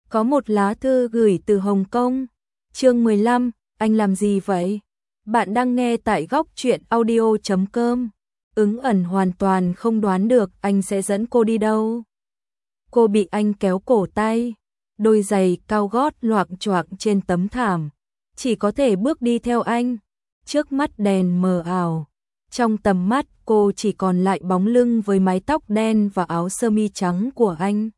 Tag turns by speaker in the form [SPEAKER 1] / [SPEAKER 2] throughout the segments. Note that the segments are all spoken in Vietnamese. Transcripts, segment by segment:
[SPEAKER 1] Có một lá thư gửi từ Hồng Kông. Chương 15, anh làm gì vậy? Bạn đang nghe tại góc truyện audio.com. Ứng ẩn hoàn toàn không đoán được anh sẽ dẫn cô đi đâu. Cô bị anh kéo cổ tay, đôi giày cao gót loạng choạng trên tấm thảm, chỉ có thể bước đi theo anh. Trước mắt đèn mờ ảo, trong tầm mắt cô chỉ còn lại bóng lưng với mái tóc đen và áo sơ mi trắng của anh.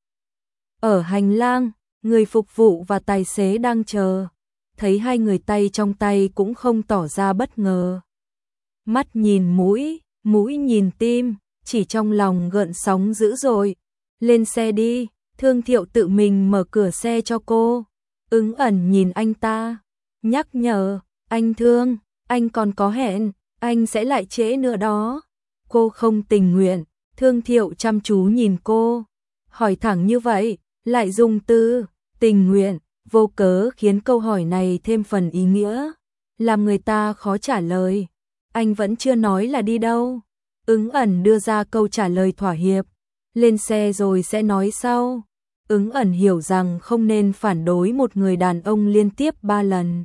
[SPEAKER 1] Ở hành lang, người phục vụ và tài xế đang chờ, thấy hai người tay trong tay cũng không tỏ ra bất ngờ. Mắt nhìn mũi, mũi nhìn tim, chỉ trong lòng gợn sóng dữ dội. Lên xe đi, Thương Thiệu tự mình mở cửa xe cho cô. Ứng ẩn nhìn anh ta, nhắc nhở, anh Thương, anh còn có hẹn, anh sẽ lại trễ nữa đó. Cô không tình nguyện, Thương Thiệu chăm chú nhìn cô, hỏi thẳng như vậy, lại dùng từ tình nguyện, vô cớ khiến câu hỏi này thêm phần ý nghĩa, làm người ta khó trả lời. Anh vẫn chưa nói là đi đâu. Ứng ẩn đưa ra câu trả lời thỏa hiệp, lên xe rồi sẽ nói sau. Ứng ẩn hiểu rằng không nên phản đối một người đàn ông liên tiếp 3 lần.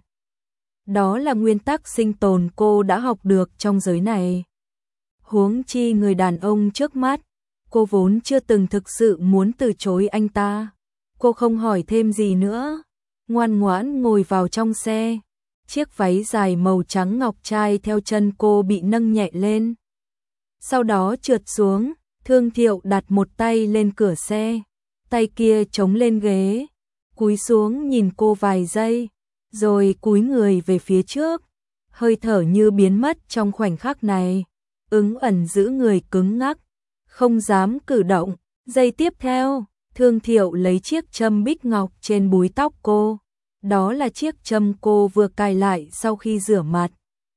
[SPEAKER 1] Đó là nguyên tắc sinh tồn cô đã học được trong giới này. Huống chi người đàn ông trước mắt, cô vốn chưa từng thực sự muốn từ chối anh ta. Cô không hỏi thêm gì nữa, ngoan ngoãn ngồi vào trong xe. Chiếc váy dài màu trắng ngọc trai theo chân cô bị nâng nhẹ lên, sau đó trượt xuống. Thương Thiệu đặt một tay lên cửa xe, tay kia chống lên ghế, cúi xuống nhìn cô vài giây, rồi cúi người về phía trước, hơi thở như biến mất trong khoảnh khắc này. Ứng ẩn giữ người cứng ngắc, không dám cử động. Giây tiếp theo, Thương Thiệu lấy chiếc châm bích ngọc trên búi tóc cô. Đó là chiếc châm cô vừa cài lại sau khi rửa mặt.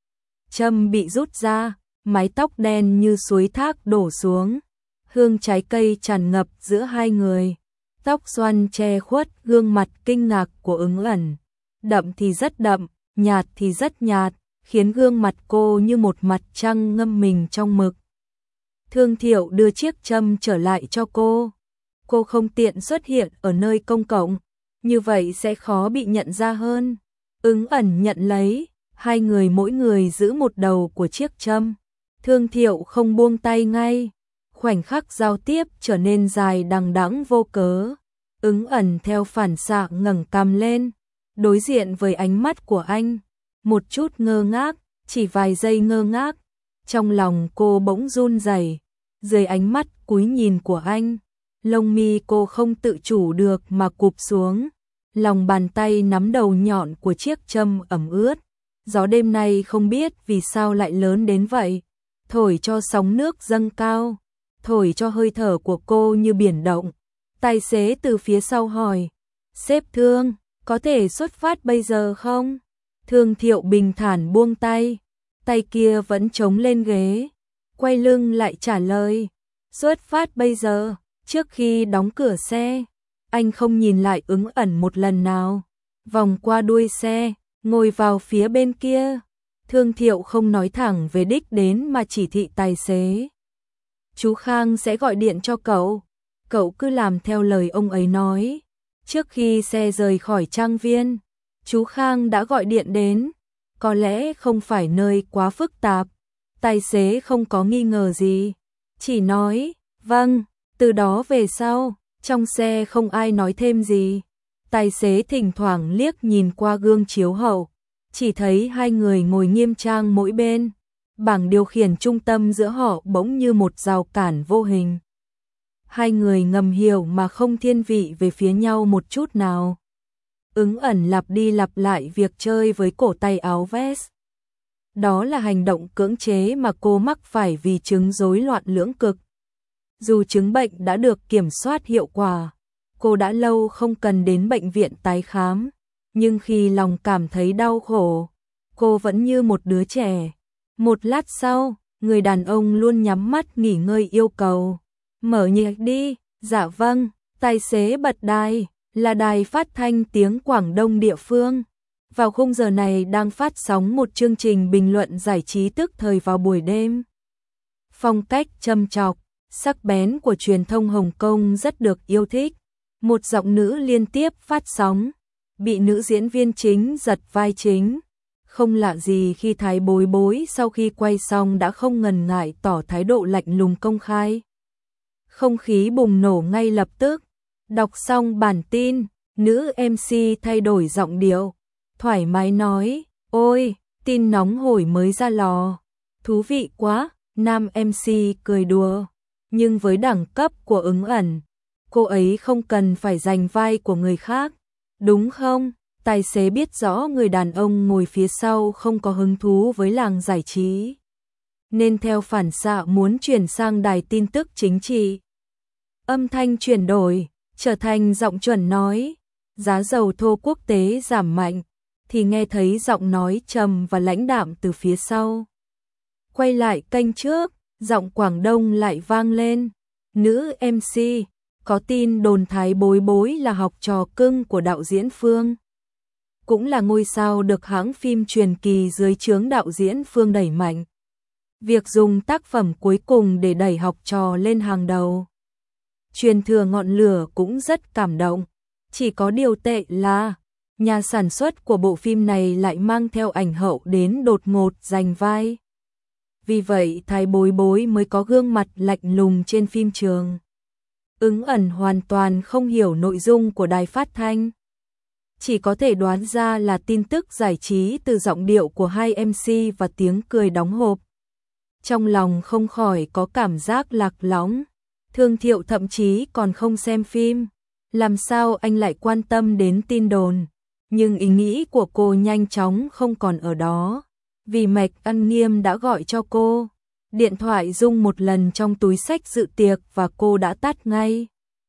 [SPEAKER 1] Châm bị rút ra, mái tóc đen như suối thác đổ xuống. Hương trái cây tràn ngập giữa hai người. Tóc xoăn che khuất gương mặt kinh ngạc của Ứng ẩn. Đậm thì rất đậm, nhạt thì rất nhạt, khiến gương mặt cô như một mặt trăng ngâm mình trong mực. Thương Thiệu đưa chiếc châm trở lại cho cô. Cô không tiện xuất hiện ở nơi công cộng, như vậy sẽ khó bị nhận ra hơn. Ứng ẩn nhận lấy, hai người mỗi người giữ một đầu của chiếc châm. Thương Thiệu không buông tay ngay. Khoảnh khắc giao tiếp trở nên dài đằng đẵng vô cớ. Ứng ẩn theo phản xạ ngẩng cằm lên, đối diện với ánh mắt của anh. Một chút ngơ ngác, chỉ vài giây ngơ ngác. Trong lòng cô bỗng run rẩy dưới ánh mắt cúi nhìn của anh. Lông mi cô không tự chủ được mà cụp xuống. Lòng bàn tay nắm đầu nhọn của chiếc châm ẩm ướt. Gió đêm nay không biết vì sao lại lớn đến vậy, thổi cho sóng nước dâng cao, thổi cho hơi thở của cô như biển động. Tài xế từ phía sau hỏi, sếp Thương, có thể xuất phát bây giờ không? Thương Thiệu bình thản buông tay, tay kia vẫn chống lên ghế, quay lưng lại trả lời, xuất phát bây giờ. Trước khi đóng cửa xe, anh không nhìn lại Ứng ẩn một lần nào, vòng qua đuôi xe, ngồi vào phía bên kia. Thương Thiệu không nói thẳng về đích đến mà chỉ thị tài xế. Chú Khang sẽ gọi điện cho cậu, cậu cứ làm theo lời ông ấy nói. Trước khi xe rời khỏi trang viên, chú Khang đã gọi điện đến, có lẽ không phải nơi quá phức tạp. Tài xế không có nghi ngờ gì, chỉ nói, vâng. Từ đó về sau, trong xe không ai nói thêm gì. Tài xế thỉnh thoảng liếc nhìn qua gương chiếu hậu, chỉ thấy hai người ngồi nghiêm trang mỗi bên. Bảng điều khiển trung tâm giữa họ bỗng như một rào cản vô hình. Hai người ngầm hiểu mà không thiên vị về phía nhau một chút nào. Ứng ẩn lặp đi lặp lại việc chơi với cổ tay áo vest. Đó là hành động cưỡng chế mà cô mắc phải vì chứng rối loạn lưỡng cực. Dù chứng bệnh đã được kiểm soát hiệu quả, cô đã lâu không cần đến bệnh viện tái khám, nhưng khi lòng cảm thấy đau khổ, cô vẫn như một đứa trẻ. Một lát sau, người đàn ông luôn nhắm mắt nghỉ ngơi yêu cầu, mở nhạc đi. Dạ vâng. Tài xế bật đài, là đài phát thanh tiếng Quảng Đông địa phương. Vào khung giờ này đang phát sóng một chương trình bình luận giải trí tức thời vào buổi đêm. Phong cách châm chọc, sắc bén của truyền thông Hồng Kông rất được yêu thích. một giọng nữ liên tiếp phát sóng, bị nữ diễn viên chính giật vai chính. Không lạ gì khi Thái Bối Bối sau khi quay xong đã không ngần ngại tỏ thái độ lạnh lùng công khai. Không khí bùng nổ ngay lập tức. Đọc xong bản tin, nữ MC thay đổi giọng điệu, thoải mái nói, ôi, tin nóng hổi mới ra lò. Thú vị quá, nam MC cười đùa. Nhưng với đẳng cấp của Ứng Ẩn, cô ấy không cần phải giành vai của người khác, đúng không? Tài xế biết rõ người đàn ông ngồi phía sau không có hứng thú với làng giải trí, nên theo phản xạ muốn chuyển sang đài tin tức chính trị. Âm thanh chuyển đổi, trở thành giọng chuẩn nói, giá dầu thô quốc tế giảm mạnh, thì nghe thấy giọng nói trầm và lãnh đạm từ phía sau. Quay lại kênh trước, giọng Quảng Đông lại vang lên, nữ MC, có tin đồn Thái Bối Bối là học trò cưng của đạo diễn Phương. Cũng là ngôi sao được hãng phim truyền kỳ dưới trướng đạo diễn Phương đẩy mạnh. Việc dùng tác phẩm cuối cùng để đẩy học trò lên hàng đầu. Truyền thừa ngọn lửa cũng rất cảm động. Chỉ có điều tệ là, nhà sản xuất của bộ phim này lại mang theo ảnh hậu đến đột ngột giành vai. Vì vậy Thái Bối Bối mới có gương mặt lạnh lùng trên phim trường. Ứng Ẩn hoàn toàn không hiểu nội dung của đài phát thanh. Chỉ có thể đoán ra là tin tức giải trí từ giọng điệu của hai MC và tiếng cười đóng hộp. Trong lòng không khỏi có cảm giác lạc lõng. Thương Thiệu thậm chí còn không xem phim. Làm sao anh lại quan tâm đến tin đồn? Nhưng ý nghĩ của cô nhanh chóng không còn ở đó. Vì Mạch Ăn Nghiêm đã gọi cho cô. Điện thoại rung một lần trong túi xách dự tiệc và cô đã tắt ngay.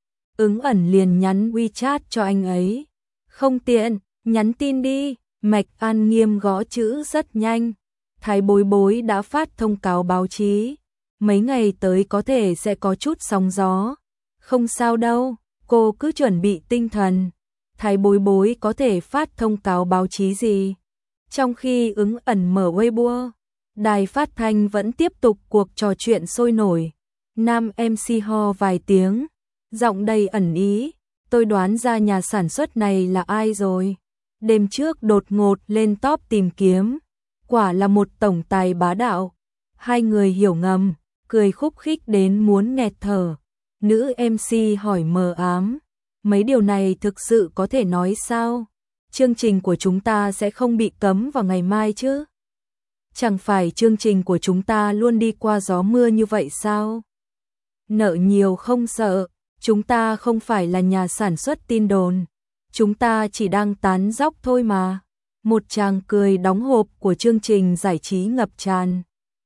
[SPEAKER 1] Ứng Ẩn liền nhắn WeChat cho anh ấy. Không tiện, nhắn tin đi. Mạch An Nghiêm gõ chữ rất nhanh. Thái Bối Bối đã phát thông cáo báo chí. Mấy ngày tới có thể sẽ có chút sóng gió. Không sao đâu, cô cứ chuẩn bị tinh thần. Thái Bối Bối có thể phát thông cáo báo chí gì? Trong khi Ứng Ẩn mở Weibo, đài phát thanh vẫn tiếp tục cuộc trò chuyện sôi nổi. Nam MC ho vài tiếng, giọng đầy ẩn ý. Tôi đoán ra nhà sản xuất này là ai rồi. Đêm trước đột ngột lên top tìm kiếm. Quả là một tổng tài bá đạo. Hai người hiểu ngầm, cười khúc khích đến muốn nghẹt thở. Nữ MC hỏi mờ ám. Mấy điều này thực sự có thể nói sao? Chương trình của chúng ta sẽ không bị cấm vào ngày mai chứ? Chẳng phải chương trình của chúng ta luôn đi qua gió mưa như vậy sao? Nợ nhiều không sợ. Chúng ta không phải là nhà sản xuất tin đồn. Chúng ta chỉ đang tán dóc thôi mà. Một tràng cười đóng hộp của chương trình giải trí ngập tràn.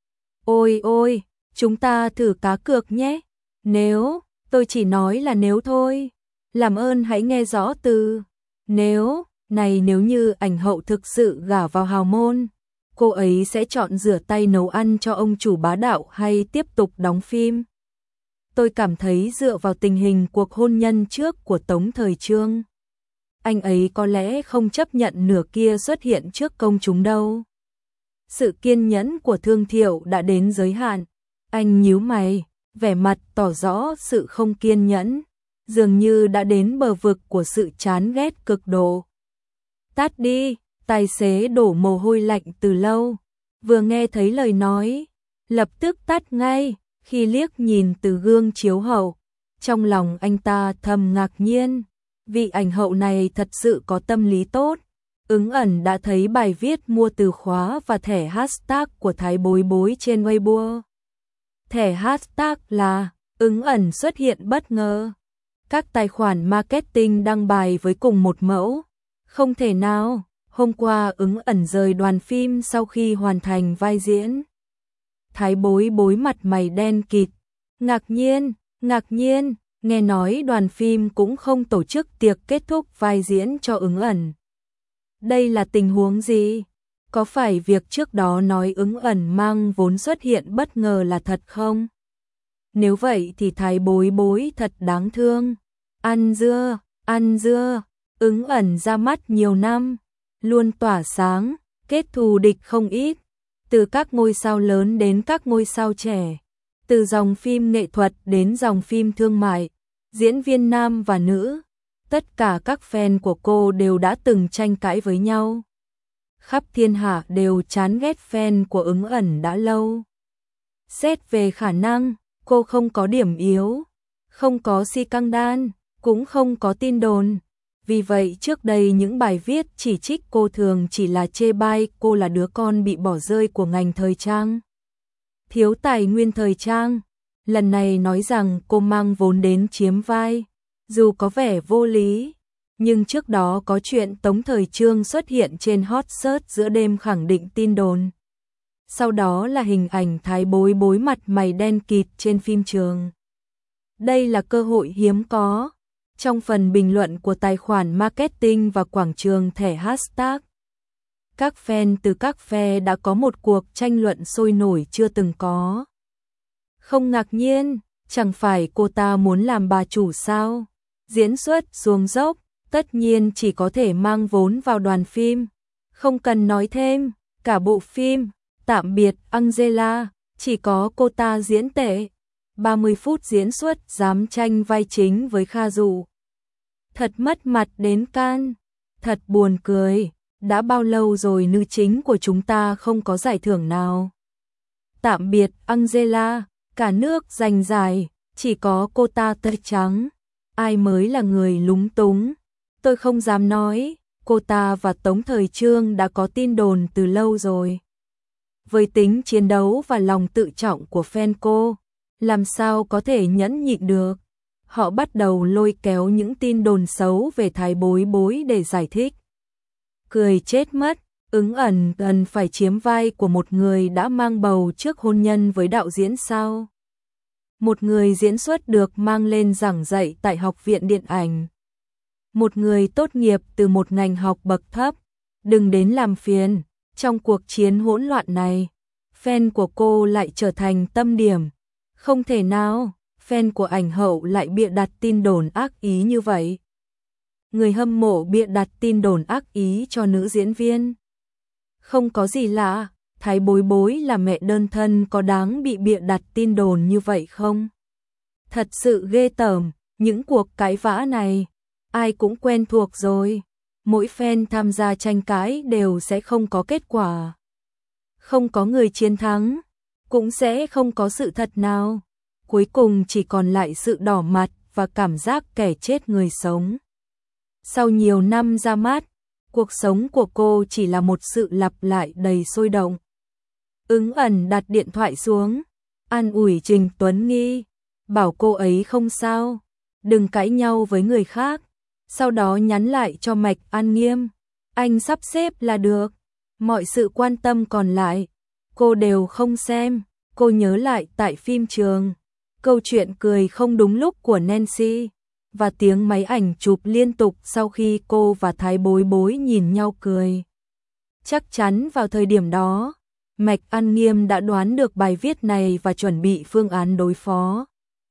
[SPEAKER 1] Ôi ôi, chúng ta thử cá cược nhé. Nếu, tôi chỉ nói là nếu thôi. Làm ơn hãy nghe rõ từ nếu. Này nếu như ảnh hậu thực sự gả vào hào môn, cô ấy sẽ chọn rửa tay nấu ăn cho ông chủ bá đạo hay tiếp tục đóng phim? Tôi cảm thấy dựa vào tình hình cuộc hôn nhân trước của Tống Thời Trương, anh ấy có lẽ không chấp nhận nửa kia xuất hiện trước công chúng đâu. Sự kiên nhẫn của Thương Thiệu đã đến giới hạn. Anh nhíu mày, vẻ mặt tỏ rõ sự không kiên nhẫn, dường như đã đến bờ vực của sự chán ghét cực độ. Tắt đi, tài xế đổ mồ hôi lạnh từ lâu, vừa nghe thấy lời nói, lập tức tắt ngay. Khi liếc nhìn từ gương chiếu hậu, trong lòng anh ta thầm ngạc nhiên, vị ảnh hậu này thật sự có tâm lý tốt. Ứng Ẩn đã thấy bài viết mua từ khóa và thẻ hashtag của Thái Bối Bối trên Weibo. Thẻ hashtag là Ứng Ẩn xuất hiện bất ngờ. Các tài khoản marketing đăng bài với cùng một mẫu. Không thể nào, hôm qua Ứng Ẩn rời đoàn phim sau khi hoàn thành vai diễn. Thái Bối Bối mặt mày đen kịt, ngạc nhiên, nghe nói đoàn phim cũng không tổ chức tiệc kết thúc vai diễn cho Ứng Ẩn. Đây là tình huống gì? Có phải việc trước đó nói Ứng Ẩn mang vốn xuất hiện bất ngờ là thật không? Nếu vậy thì Thái Bối Bối thật đáng thương. Ăn dưa, Ứng Ẩn ra mắt nhiều năm, luôn tỏa sáng, kết thù địch không ít. Từ các ngôi sao lớn đến các ngôi sao trẻ, từ dòng phim nghệ thuật đến dòng phim thương mại, diễn viên nam và nữ, Tất cả các fan của cô đều đã từng tranh cãi với nhau. Khắp thiên hạ đều chán ghét fan của Ứng Ẩn đã lâu. Xét về khả năng, cô không có điểm yếu, không có si căng đan, cũng không có tin đồn. Vì vậy trước đây những bài viết chỉ trích cô thường chỉ là chê bai cô là đứa con bị bỏ rơi của ngành thời trang. Thiếu tài nguyên thời trang. Lần này nói rằng cô mang vốn đến chiếm vai. Dù có vẻ vô lý, nhưng trước đó có chuyện Tống Thời Trương xuất hiện trên hot search giữa đêm khẳng định tin đồn. Sau đó là hình ảnh Thái Bối Bối mặt mày đen kịt trên phim trường. Đây là cơ hội hiếm có. Trong phần bình luận của tài khoản marketing và quảng trường thẻ hashtag, các fan từ các phe đã có một cuộc tranh luận sôi nổi chưa từng có. Không ngạc nhiên, chẳng phải cô ta muốn làm bà chủ sao? Diễn xuất xuống dốc, tất nhiên chỉ có thể mang vốn vào đoàn phim. Không cần nói thêm, cả bộ phim, tạm biệt Angela, chỉ có cô ta diễn tệ. 30 phút diễn xuất dám tranh vai chính với Kha Dụ. Thật mất mặt đến can, thật buồn cười, đã bao lâu rồi nữ chính của chúng ta không có giải thưởng nào. Tạm biệt Angela, cả nước giành giải, chỉ có cô ta tẩy trắng. Ai mới là người lúng túng? Tôi không dám nói, cô ta và Tống Thời Trương đã có tin đồn từ lâu rồi. Với tính chiến đấu và lòng tự trọng của fan cô, làm sao có thể nhẫn nhịn được? Họ bắt đầu lôi kéo những tin đồn xấu về Thái Bối Bối để giải thích. Cười chết mất, Ứng Ẩn cần phải chiếm vai của một người đã mang bầu trước hôn nhân với đạo diễn sao? Một người diễn xuất được mang lên giảng dạy tại học viện điện ảnh. Một người tốt nghiệp từ một ngành học bậc thấp, đừng đến làm phiền. Trong cuộc chiến hỗn loạn này, fan của cô lại trở thành tâm điểm. Không thể nào, fan của ảnh hậu lại bịa đặt tin đồn ác ý như vậy. Người hâm mộ bịa đặt tin đồn ác ý cho nữ diễn viên. Không có gì lạ, Thái Bối Bối là mẹ đơn thân có đáng bị bịa đặt tin đồn như vậy không? Thật sự ghê tởm, những cuộc cãi vã này, ai cũng quen thuộc rồi. Mỗi fan tham gia tranh cãi đều sẽ không có kết quả. Không có người chiến thắng, cũng sẽ không có sự thật nào. Cuối cùng chỉ còn lại sự đỏ mặt và cảm giác kẻ chết người sống. Sau nhiều năm ra mắt, cuộc sống của cô chỉ là một sự lặp lại đầy sôi động. Ứng Ẩn đặt điện thoại xuống, an ủi Trình Tuấn Nghi, bảo cô ấy không sao, đừng cãi nhau với người khác. Sau đó nhắn lại cho Mạch An Nghiêm, anh sắp xếp là được, mọi sự quan tâm còn lại, cô đều không xem. Cô nhớ lại tại phim trường, câu chuyện cười không đúng lúc của Nancy, và tiếng máy ảnh chụp liên tục sau khi cô và Thái Bối Bối nhìn nhau cười. Chắc chắn vào thời điểm đó, Mạch An Nghiêm đã đoán được bài viết này và chuẩn bị phương án đối phó.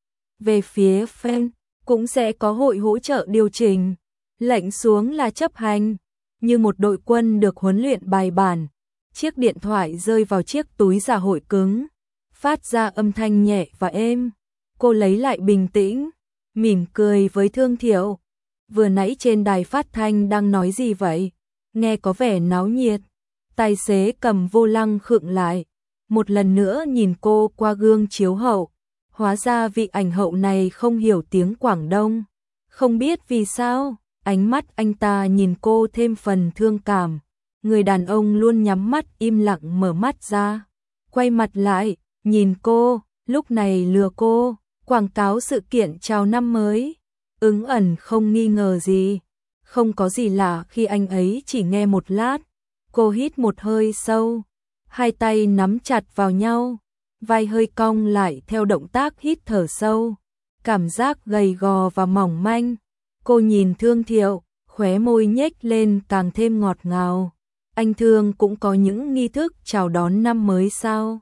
[SPEAKER 1] Về phía fan, cũng sẽ có hội hỗ trợ điều chỉnh, lệnh xuống là chấp hành, như một đội quân được huấn luyện bài bản. Chiếc điện thoại rơi vào chiếc túi giả hội cứng, phát ra âm thanh nhẹ và êm. Cô lấy lại bình tĩnh, mỉm cười với Thương Thiệu. Vừa nãy trên đài phát thanh đang nói gì vậy? Nghe có vẻ náo nhiệt. Tài xế cầm vô lăng khựng lại, một lần nữa nhìn cô qua gương chiếu hậu. Hóa ra vị ảnh hậu này không hiểu tiếng Quảng Đông. Không biết vì sao, ánh mắt anh ta nhìn cô thêm phần thương cảm. Người đàn ông luôn nhắm mắt im lặng mở mắt ra, quay mặt lại, nhìn cô, lúc này lừa cô, quảng cáo sự kiện chào năm mới. Ứng Ẩn không nghi ngờ gì, không có gì lạ khi anh ấy chỉ nghe một lát. Cô hít một hơi sâu, hai tay nắm chặt vào nhau, vai hơi cong lại theo động tác hít thở sâu, cảm giác gầy gò và mỏng manh. Cô nhìn Thương Thiệu, khóe môi nhếch lên càng thêm ngọt ngào. Anh Thương cũng có những nghi thức chào đón năm mới sao?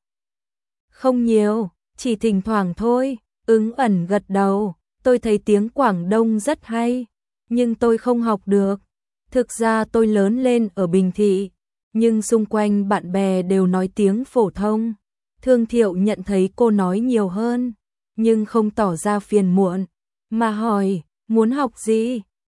[SPEAKER 1] Không nhiều, chỉ thỉnh thoảng thôi. Ứng Ẩn gật đầu, tôi thấy tiếng Quảng Đông rất hay, nhưng tôi không học được. Thực ra tôi lớn lên ở Bình Thị, nhưng xung quanh bạn bè đều nói tiếng phổ thông. Thương Thiệu nhận thấy cô nói nhiều hơn, nhưng không tỏ ra phiền muộn, mà hỏi, muốn học gì?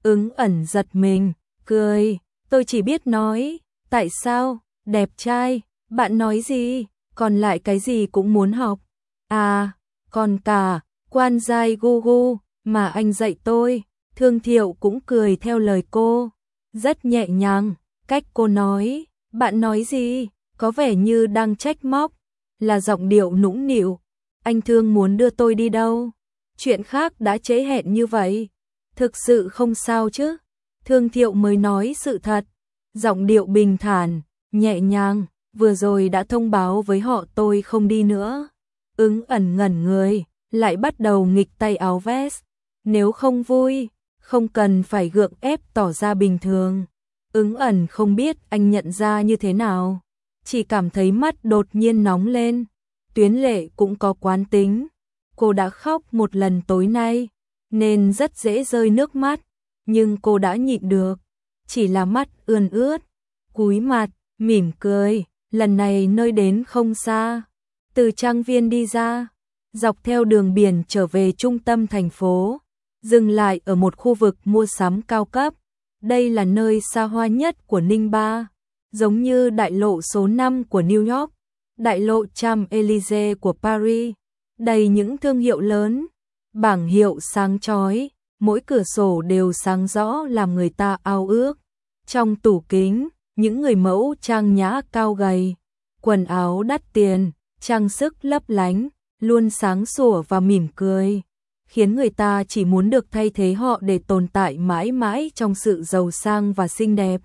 [SPEAKER 1] Ứng ẩn giật mình, cười, tôi chỉ biết nói, tại sao, đẹp trai, bạn nói gì, còn lại cái gì cũng muốn học. À, còn cả, quan giai gu gu, mà anh dạy tôi. Thương Thiệu cũng cười theo lời cô, rất nhẹ nhàng, cách cô nói, bạn nói gì, có vẻ như đang trách móc, là giọng điệu nũng nịu. Anh Thương muốn đưa tôi đi đâu? Chuyện khác đã trễ hẹn như vậy, thực sự không sao chứ? Thương Thiệu mới nói sự thật, giọng điệu bình thản, nhẹ nhàng, vừa rồi đã thông báo với họ tôi không đi nữa. Ứng ẩn ngẩn người, lại bắt đầu nghịch tay áo vest, nếu không vui, không cần phải gượng ép tỏ ra bình thường. Ứng ẩn không biết anh nhận ra như thế nào, chỉ cảm thấy mắt đột nhiên nóng lên. Tuyến Lệ cũng có quán tính, cô đã khóc một lần tối nay, nên rất dễ rơi nước mắt, nhưng cô đã nhịn được, chỉ là mắt ươn ướt, cúi mặt, mỉm cười, lần này nơi đến không xa. Từ trang viên đi ra, dọc theo đường biển trở về trung tâm thành phố, dừng lại ở một khu vực mua sắm cao cấp. Đây là nơi xa hoa nhất của Ninh Ba, giống như đại lộ số 5 của New York, đại lộ Champs-Élysées của Paris, đầy những thương hiệu lớn, bảng hiệu sáng chói, mỗi cửa sổ đều sáng rõ làm người ta ao ước. Trong tủ kính, những người mẫu trang nhã cao gầy, quần áo đắt tiền, trang sức lấp lánh, luôn sáng sủa và mỉm cười, khiến người ta chỉ muốn được thay thế họ để tồn tại mãi mãi trong sự giàu sang và xinh đẹp.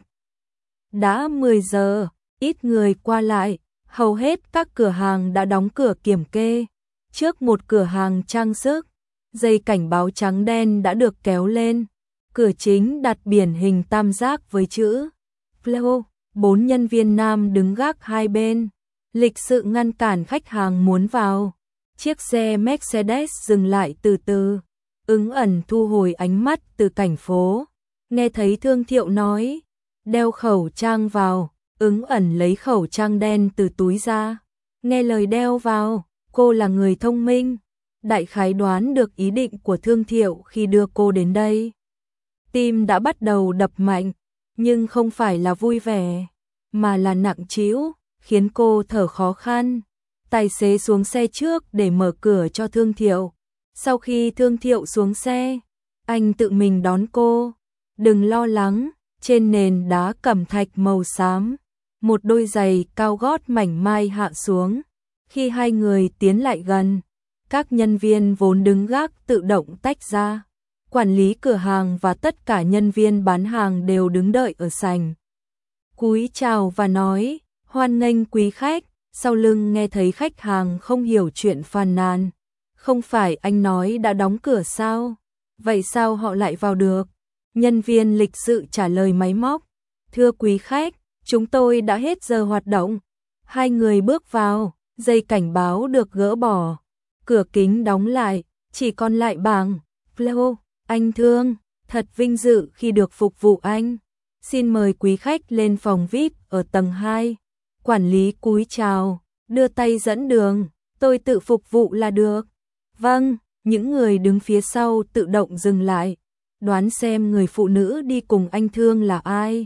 [SPEAKER 1] Đã 10 giờ, ít người qua lại, hầu hết các cửa hàng đã đóng cửa kiểm kê. Trước một cửa hàng trang sức, dây cảnh báo trắng đen đã được kéo lên. Cửa chính đặt biển hình tam giác với chữ Flow. 4 nhân viên nam đứng gác hai bên, lịch sự ngăn cản khách hàng muốn vào. Chiếc xe Mercedes dừng lại từ từ. Ứng ẩn thu hồi ánh mắt từ cảnh phố, nghe thấy Thương Thiệu nói, đeo khẩu trang vào. Ứng ẩn lấy khẩu trang đen từ túi ra, nghe lời đeo vào. Cô là người thông minh, đại khái đoán được ý định của Thương Thiệu khi đưa cô đến đây. Tim đã bắt đầu đập mạnh, nhưng không phải là vui vẻ, mà là nặng trĩu, khiến cô thở khó khăn. Tài xế xuống xe trước để mở cửa cho Thương Thiệu. Sau khi Thương Thiệu xuống xe, anh tự mình đón cô. Đừng lo lắng, trên nền đá cẩm thạch màu xám, một đôi giày cao gót mảnh mai hạ xuống. Khi hai người tiến lại gần, các nhân viên vốn đứng gác tự động tách ra. Quản lý cửa hàng và tất cả nhân viên bán hàng đều đứng đợi ở sảnh. Cúi chào và nói, hoan nghênh quý khách. Sau lưng nghe thấy khách hàng không hiểu chuyện phàn nàn. Không phải anh nói đã đóng cửa sao? Vậy sao họ lại vào được? Nhân viên lịch sự trả lời máy móc. Thưa quý khách, chúng tôi đã hết giờ hoạt động. Hai người bước vào, dây cảnh báo được gỡ bỏ. Cửa kính đóng lại, chỉ còn lại bảng Flow. Anh Thương, thật vinh dự khi được phục vụ anh. Xin mời quý khách lên phòng VIP ở tầng 2. Quản lý cúi chào, đưa tay dẫn đường, tôi tự phục vụ là được. Vâng, những người đứng phía sau tự động dừng lại, đoán xem người phụ nữ đi cùng anh Thương là ai.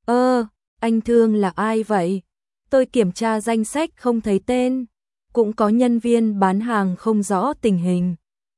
[SPEAKER 1] Anh Thương là ai vậy? Tôi kiểm tra danh sách không thấy tên. Cũng có nhân viên bán hàng không rõ tình hình.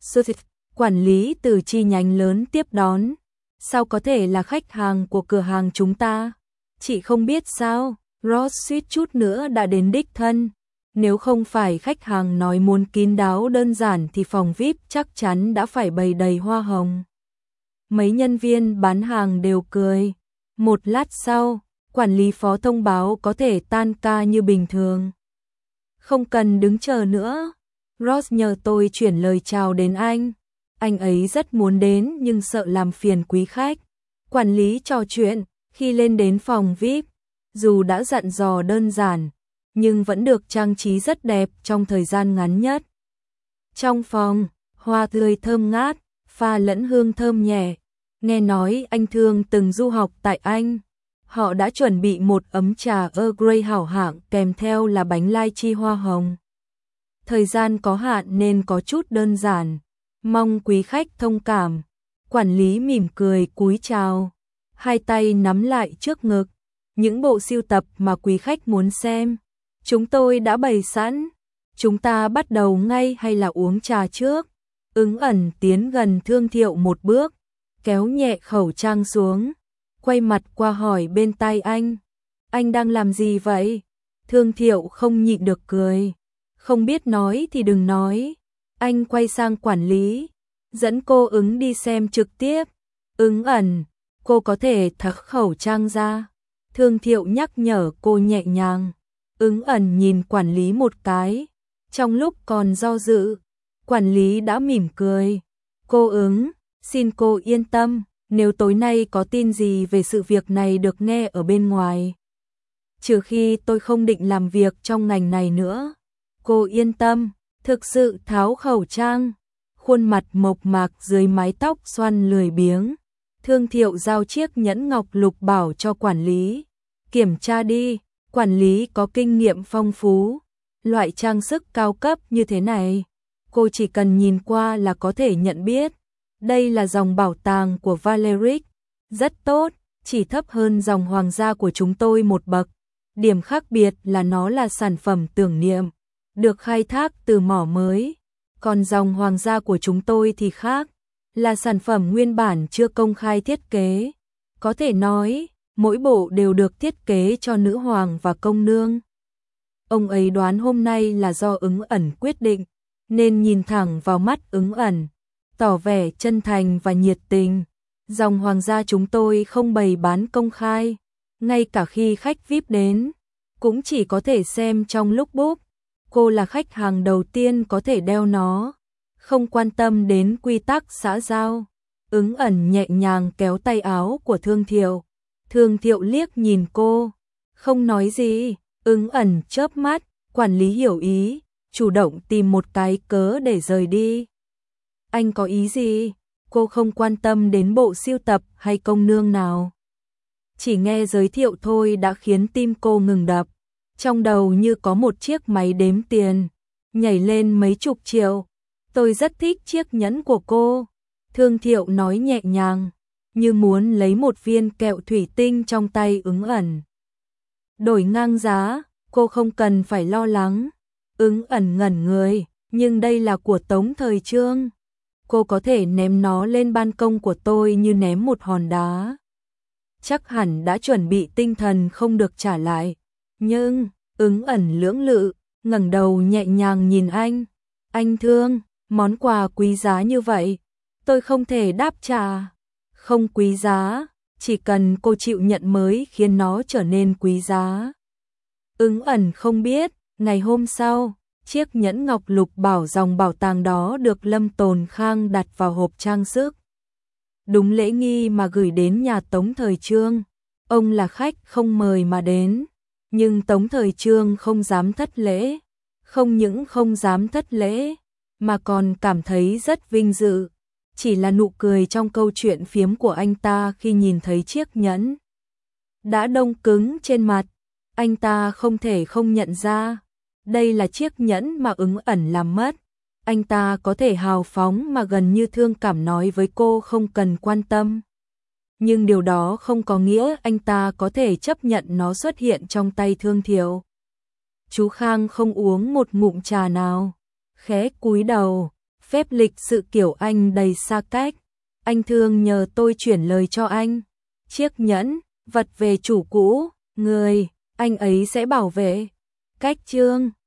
[SPEAKER 1] Quản lý từ chi nhánh lớn tiếp đón. Sao có thể là khách hàng của cửa hàng chúng ta? Chị không biết sao? Ross suýt chút nữa đã đến đích thân. Nếu không phải khách hàng nói muốn kín đáo đơn giản thì phòng VIP chắc chắn đã phải bày đầy hoa hồng. Mấy nhân viên bán hàng đều cười. Một lát sau, quản lý phó thông báo có thể tan ca như bình thường. Không cần đứng chờ nữa. Ross nhờ tôi chuyển lời chào đến anh. Anh ấy rất muốn đến nhưng sợ làm phiền quý khách. Quản lý trò chuyện, khi lên đến phòng VIP, dù đã dặn dò đơn giản, nhưng vẫn được trang trí rất đẹp trong thời gian ngắn nhất. Trong phòng, hoa tươi thơm ngát, pha lẫn hương thơm nhẹ. Nghe nói anh Thương từng du học tại Anh. Họ đã chuẩn bị một ấm trà Earl Grey hảo hạng kèm theo là bánh lai chi hoa hồng. Thời gian có hạn nên có chút đơn giản, mong quý khách thông cảm. Quản lý mỉm cười cúi chào, hai tay nắm lại trước ngực. Những bộ sưu tập mà quý khách muốn xem, chúng tôi đã bày sẵn. Chúng ta bắt đầu ngay hay là uống trà trước? Ứng ẩn tiến gần Thương Thiệu một bước, kéo nhẹ khẩu trang xuống, quay mặt qua hỏi bên tai anh. Anh đang làm gì vậy? Thương Thiệu không nhịn được cười. Không biết nói thì đừng nói. Anh quay sang quản lý, dẫn cô Ứng đi xem trực tiếp. Ứng ẩn, cô có thể tháo khẩu trang ra. Thương Thiệu nhắc nhở cô nhẹ nhàng. Ứng ẩn nhìn quản lý một cái. Trong lúc còn do dự, quản lý đã mỉm cười. Cô Ứng, xin cô yên tâm, nếu tối nay có tin gì về sự việc này được nghe ở bên ngoài. Trừ khi tôi không định làm việc trong ngành này nữa. Cô yên tâm, thực sự tháo khẩu trang. Khuôn mặt mộc mạc dưới mái tóc xoăn lười biếng. Thương Thiệu giao chiếc nhẫn ngọc lục bảo cho quản lý. Kiểm tra đi, quản lý có kinh nghiệm phong phú. Loại trang sức cao cấp như thế này, cô chỉ cần nhìn qua là có thể nhận biết. Đây là dòng bảo tàng của Valeric, rất tốt, chỉ thấp hơn dòng hoàng gia của chúng tôi một bậc. Điểm khác biệt là nó là sản phẩm tưởng niệm, được khai thác từ mỏ mới. Còn dòng hoàng gia của chúng tôi thì khác, là sản phẩm nguyên bản chưa công khai thiết kế. Có thể nói, mỗi bộ đều được thiết kế cho nữ hoàng và công nương. Ông ấy đoán hôm nay là do Ứng ẩn quyết định, nên nhìn thẳng vào mắt Ứng ẩn, tỏ vẻ chân thành và nhiệt tình. Dòng hoàng gia chúng tôi không bày bán công khai, ngay cả khi khách VIP đến, cũng chỉ có thể xem trong lúc book. Cô là khách hàng đầu tiên có thể đeo nó, không quan tâm đến quy tắc xã giao. Ứng ẩn nhẹ nhàng kéo tay áo của Thương Thiệu. Thương Thiệu liếc nhìn cô, không nói gì. Ứng ẩn chớp mắt, quản lý hiểu ý, chủ động tìm một cái cớ để rời đi. Anh có ý gì? Cô không quan tâm đến bộ sưu tập hay công nương nào. Chỉ nghe giới thiệu thôi đã khiến tim cô ngừng đập. Trong đầu như có một chiếc máy đếm tiền, nhảy lên mấy chục triệu. Tôi rất thích chiếc nhẫn của cô. Thương Thiệu nói nhẹ nhàng, như muốn lấy một viên kẹo thủy tinh trong tay Ứng ẩn. Đổi ngang giá, cô không cần phải lo lắng. Ứng ẩn ngẩn người, nhưng đây là của Tống Thời Trương. Cô có thể ném nó lên ban công của tôi như ném một hòn đá. Chắc hẳn đã chuẩn bị tinh thần không được trả lại. Nhưng, Ứng ẩn lưỡng lự, ngẩng đầu nhẹ nhàng nhìn anh. Anh Thương, món quà quý giá như vậy, tôi không thể đáp trả. Không quý giá, chỉ cần cô chịu nhận mới khiến nó trở nên quý giá. Ứng ẩn không biết, ngày hôm sau, chiếc nhẫn ngọc lục bảo dòng bảo tàng đó được Lâm Tồn Khang đặt vào hộp trang sức. Đúng lễ nghi mà gửi đến nhà Tống Thời Trương. Ông là khách không mời mà đến, nhưng Tống Thời Trương không dám thất lễ. Không những không dám thất lễ, mà còn cảm thấy rất vinh dự. Chỉ là nụ cười trong câu chuyện phiếm của anh ta khi nhìn thấy chiếc nhẫn đã đông cứng trên mặt. Anh ta không thể không nhận ra, đây là chiếc nhẫn mà Ứng ẩn làm mất. Anh ta có thể hào phóng mà gần như thương cảm nói với cô không cần quan tâm. Nhưng điều đó không có nghĩa anh ta có thể chấp nhận nó xuất hiện trong tay Thương Thiệu. Chú Khang không uống một ngụm trà nào, khẽ cúi đầu, phép lịch sự kiểu anh đầy xa cách. Anh Thương nhờ tôi chuyển lời cho anh. Chiếc nhẫn, vật về chủ cũ, người, anh ấy sẽ bảo vệ. Cách Trương.